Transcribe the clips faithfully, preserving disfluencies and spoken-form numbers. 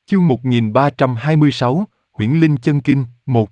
Chương một nghìn ba trăm hai mươi sáu, Huyễn Linh Chân Kinh, một.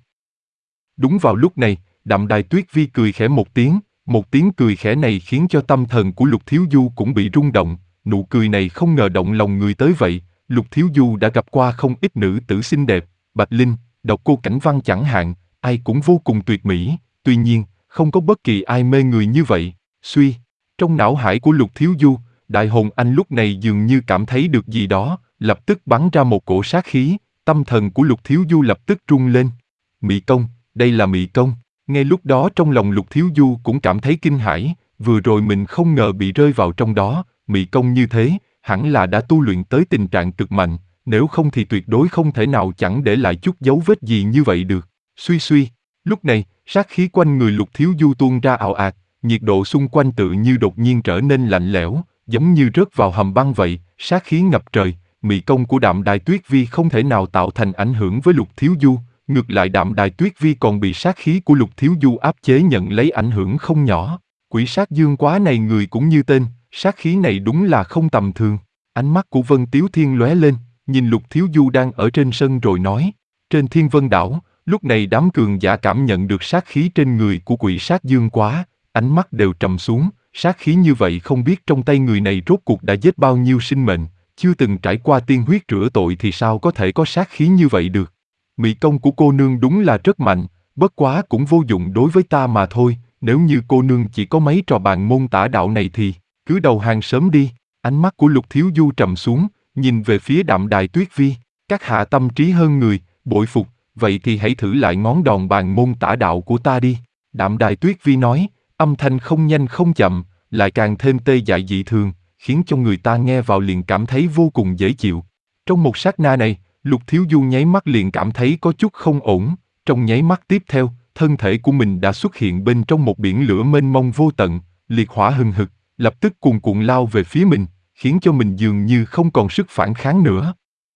Đúng vào lúc này, Đạm Đài Tuyết Vi cười khẽ một tiếng, một tiếng cười khẽ này khiến cho tâm thần của Lục Thiếu Du cũng bị rung động, nụ cười này không ngờ động lòng người tới vậy. Lục Thiếu Du đã gặp qua không ít nữ tử xinh đẹp, Bạch Linh, Độc Cô Cảnh Văn chẳng hạn, ai cũng vô cùng tuyệt mỹ, tuy nhiên, không có bất kỳ ai mê người như vậy. Suy, trong não hải của Lục Thiếu Du, Đại Hồn Anh lúc này dường như cảm thấy được gì đó, lập tức bắn ra một cổ sát khí, tâm thần của Lục Thiếu Du lập tức rung lên. Mị công, đây là mị công. Ngay lúc đó trong lòng Lục Thiếu Du cũng cảm thấy kinh hãi, vừa rồi mình không ngờ bị rơi vào trong đó, mị công như thế, hẳn là đã tu luyện tới tình trạng cực mạnh, nếu không thì tuyệt đối không thể nào chẳng để lại chút dấu vết gì như vậy được. Suy suy, lúc này, sát khí quanh người Lục Thiếu Du tuôn ra ào ạt, nhiệt độ xung quanh tự như đột nhiên trở nên lạnh lẽo, giống như rớt vào hầm băng vậy, sát khí ngập trời. Mị công của Đạm Đài Tuyết Vi không thể nào tạo thành ảnh hưởng với Lục Thiếu Du, ngược lại Đạm Đài Tuyết Vi còn bị sát khí của Lục Thiếu Du áp chế nhận lấy ảnh hưởng không nhỏ. Quỷ sát dương quá này người cũng như tên, sát khí này đúng là không tầm thường. Ánh mắt của Vân Tiếu Thiên lóe lên, nhìn Lục Thiếu Du đang ở trên sân rồi nói, trên Thiên Vân Đảo, lúc này đám cường giả cảm nhận được sát khí trên người của quỷ sát dương quá, ánh mắt đều trầm xuống, sát khí như vậy không biết trong tay người này rốt cuộc đã giết bao nhiêu sinh mệnh. Chưa từng trải qua tiên huyết rửa tội thì sao có thể có sát khí như vậy được. Mị công của cô nương đúng là rất mạnh, bất quá cũng vô dụng đối với ta mà thôi, nếu như cô nương chỉ có mấy trò bàn môn tả đạo này thì, cứ đầu hàng sớm đi. Ánh mắt của Lục Thiếu Du trầm xuống, nhìn về phía Đạm Đài Tuyết Vi, các hạ tâm trí hơn người, bội phục, vậy thì hãy thử lại ngón đòn bàn môn tả đạo của ta đi. Đạm Đài Tuyết Vi nói, âm thanh không nhanh không chậm, lại càng thêm tê dại dị thường, khiến cho người ta nghe vào liền cảm thấy vô cùng dễ chịu. Trong một sát na này, Lục Thiếu Du nháy mắt liền cảm thấy có chút không ổn, trong nháy mắt tiếp theo, thân thể của mình đã xuất hiện bên trong một biển lửa mênh mông vô tận, liệt hỏa hừng hực, lập tức cuồn cuộn lao về phía mình, khiến cho mình dường như không còn sức phản kháng nữa.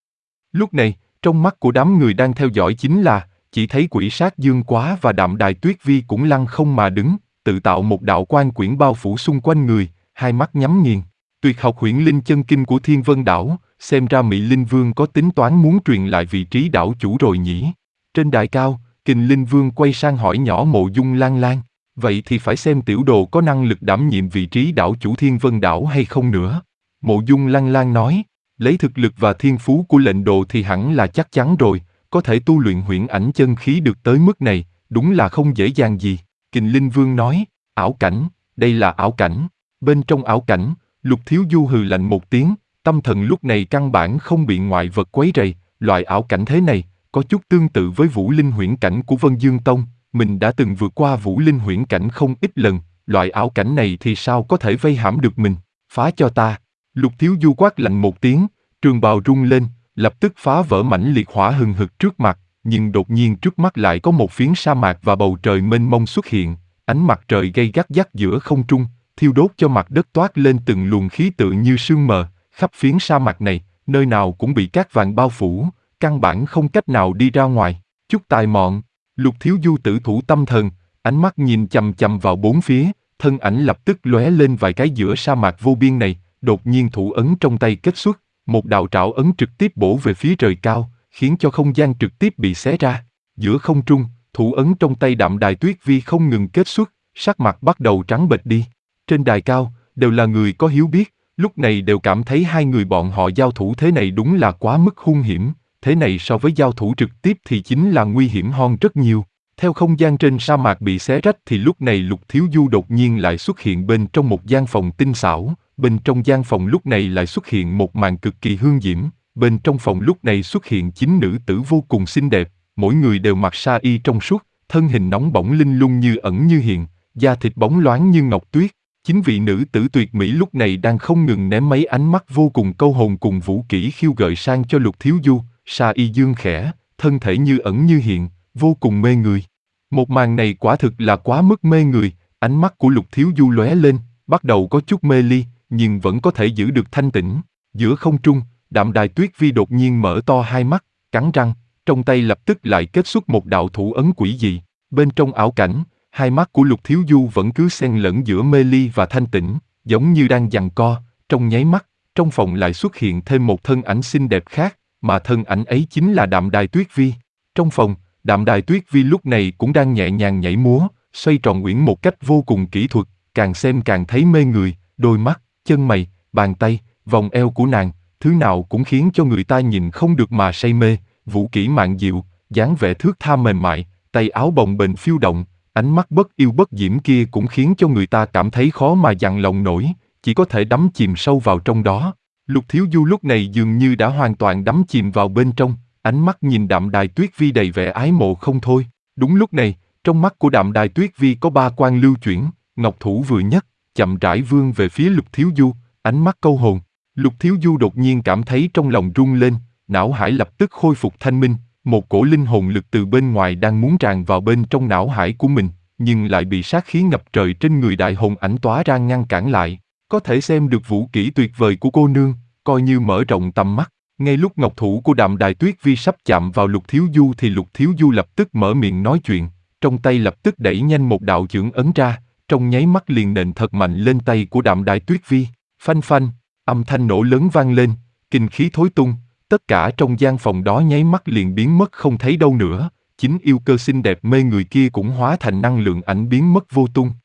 Lúc này, trong mắt của đám người đang theo dõi chính là, chỉ thấy quỷ sát dương quá và Đạm Đài Tuyết Vi cũng lăng không mà đứng, tự tạo một đạo quan quyển bao phủ xung quanh người, hai mắt nhắm nghiền. Tuyệt học Huyễn Linh Chân Kinh của Thiên Vân Đảo, xem ra Mị Linh Vương có tính toán muốn truyền lại vị trí đảo chủ rồi nhỉ. Trên đài cao, Kình Linh Vương quay sang hỏi nhỏ Mộ Dung Lan Lan, vậy thì phải xem tiểu đồ có năng lực đảm nhiệm vị trí đảo chủ Thiên Vân Đảo hay không nữa. Mộ Dung Lan Lan nói, lấy thực lực và thiên phú của lệnh đồ thì hẳn là chắc chắn rồi, có thể tu luyện huyễn ảnh chân khí được tới mức này, đúng là không dễ dàng gì. Kình Linh Vương nói, ảo cảnh, đây là ảo cảnh, bên trong ảo cảnh, Lục Thiếu Du hừ lạnh một tiếng, tâm thần lúc này căn bản không bị ngoại vật quấy rầy, loại ảo cảnh thế này, có chút tương tự với Vũ Linh huyễn cảnh của Vân Dương Tông, mình đã từng vượt qua Vũ Linh huyễn cảnh không ít lần, loại ảo cảnh này thì sao có thể vây hãm được mình, phá cho ta. Lục Thiếu Du quát lạnh một tiếng, trường bào rung lên, lập tức phá vỡ mảnh liệt hỏa hừng hực trước mặt, nhưng đột nhiên trước mắt lại có một phiến sa mạc và bầu trời mênh mông xuất hiện, ánh mặt trời gay gắt gắt giữa không trung, thiêu đốt cho mặt đất toát lên từng luồng khí tự như sương mờ, khắp phiến sa mạc này, nơi nào cũng bị cát vàng bao phủ, căn bản không cách nào đi ra ngoài. Chút tài mọn, Lục Thiếu Du tử thủ tâm thần, ánh mắt nhìn chằm chằm vào bốn phía, thân ảnh lập tức lóe lên vài cái giữa sa mạc vô biên này, đột nhiên thủ ấn trong tay kết xuất, một đạo trảo ấn trực tiếp bổ về phía trời cao, khiến cho không gian trực tiếp bị xé ra. Giữa không trung, thủ ấn trong tay Đạm Đài Tuyết Vi không ngừng kết xuất, sắc mặt bắt đầu trắng bệch đi. Trên đài cao, đều là người có hiếu biết, lúc này đều cảm thấy hai người bọn họ giao thủ thế này đúng là quá mức hung hiểm, thế này so với giao thủ trực tiếp thì chính là nguy hiểm hơn rất nhiều. Theo không gian trên sa mạc bị xé rách thì lúc này Lục Thiếu Du đột nhiên lại xuất hiện bên trong một gian phòng tinh xảo, bên trong gian phòng lúc này lại xuất hiện một màn cực kỳ hương diễm, bên trong phòng lúc này xuất hiện chín nữ tử vô cùng xinh đẹp, mỗi người đều mặc sa y trong suốt, thân hình nóng bỏng linh lung như ẩn như hiện, da thịt bóng loáng như ngọc tuyết. Chính vị nữ tử tuyệt mỹ lúc này đang không ngừng ném mấy ánh mắt vô cùng câu hồn cùng vũ kỹ khiêu gợi sang cho Lục Thiếu Du, sa y dương khẽ, thân thể như ẩn như hiện, vô cùng mê người. Một màn này quả thực là quá mức mê người, ánh mắt của Lục Thiếu Du lóe lên, bắt đầu có chút mê ly, nhưng vẫn có thể giữ được thanh tĩnh. Giữa không trung, Đạm Đài Tuyết Vi đột nhiên mở to hai mắt, cắn răng, trong tay lập tức lại kết xuất một đạo thủ ấn quỷ dị. Bên trong ảo cảnh, hai mắt của Lục Thiếu Du vẫn cứ xen lẫn giữa mê ly và thanh tĩnh, giống như đang giằng co, trong nháy mắt, trong phòng lại xuất hiện thêm một thân ảnh xinh đẹp khác, mà thân ảnh ấy chính là Đạm Đài Tuyết Vi. Trong phòng, Đạm Đài Tuyết Vi lúc này cũng đang nhẹ nhàng nhảy múa, xoay tròn uyển một cách vô cùng kỹ thuật, càng xem càng thấy mê người, đôi mắt, chân mày, bàn tay, vòng eo của nàng, thứ nào cũng khiến cho người ta nhìn không được mà say mê, vũ kỹ mạn diệu, dáng vẻ thướt tha mềm mại, tay áo bồng bềnh phiêu động, ánh mắt bất yêu bất diễm kia cũng khiến cho người ta cảm thấy khó mà dặn lòng nổi, chỉ có thể đắm chìm sâu vào trong đó. Lục Thiếu Du lúc này dường như đã hoàn toàn đắm chìm vào bên trong, ánh mắt nhìn Đạm Đài Tuyết Vi đầy vẻ ái mộ không thôi. Đúng lúc này, trong mắt của Đạm Đài Tuyết Vi có ba quang lưu chuyển, ngọc thủ vừa nhấc, chậm rãi vươn về phía Lục Thiếu Du, ánh mắt câu hồn. Lục Thiếu Du đột nhiên cảm thấy trong lòng rung lên, não hải lập tức khôi phục thanh minh, một cổ linh hồn lực từ bên ngoài đang muốn tràn vào bên trong não hải của mình, nhưng lại bị sát khí ngập trời trên người đại hồn ảnh tóa ra ngăn cản lại. Có thể xem được vũ kỹ tuyệt vời của cô nương, coi như mở rộng tầm mắt. Ngay lúc ngọc thủ của Đạm Đài Tuyết Vi sắp chạm vào Lục Thiếu Du thì Lục Thiếu Du lập tức mở miệng nói chuyện, trong tay lập tức đẩy nhanh một đạo chưởng ấn ra, trong nháy mắt liền nện thật mạnh lên tay của Đạm Đài Tuyết Vi. Phanh phanh, âm thanh nổ lớn vang lên, kinh khí thối tung, tất cả trong gian phòng đó nháy mắt liền biến mất không thấy đâu nữa, chính yêu cơ xinh đẹp mê người kia cũng hóa thành năng lượng ảnh biến mất vô tung,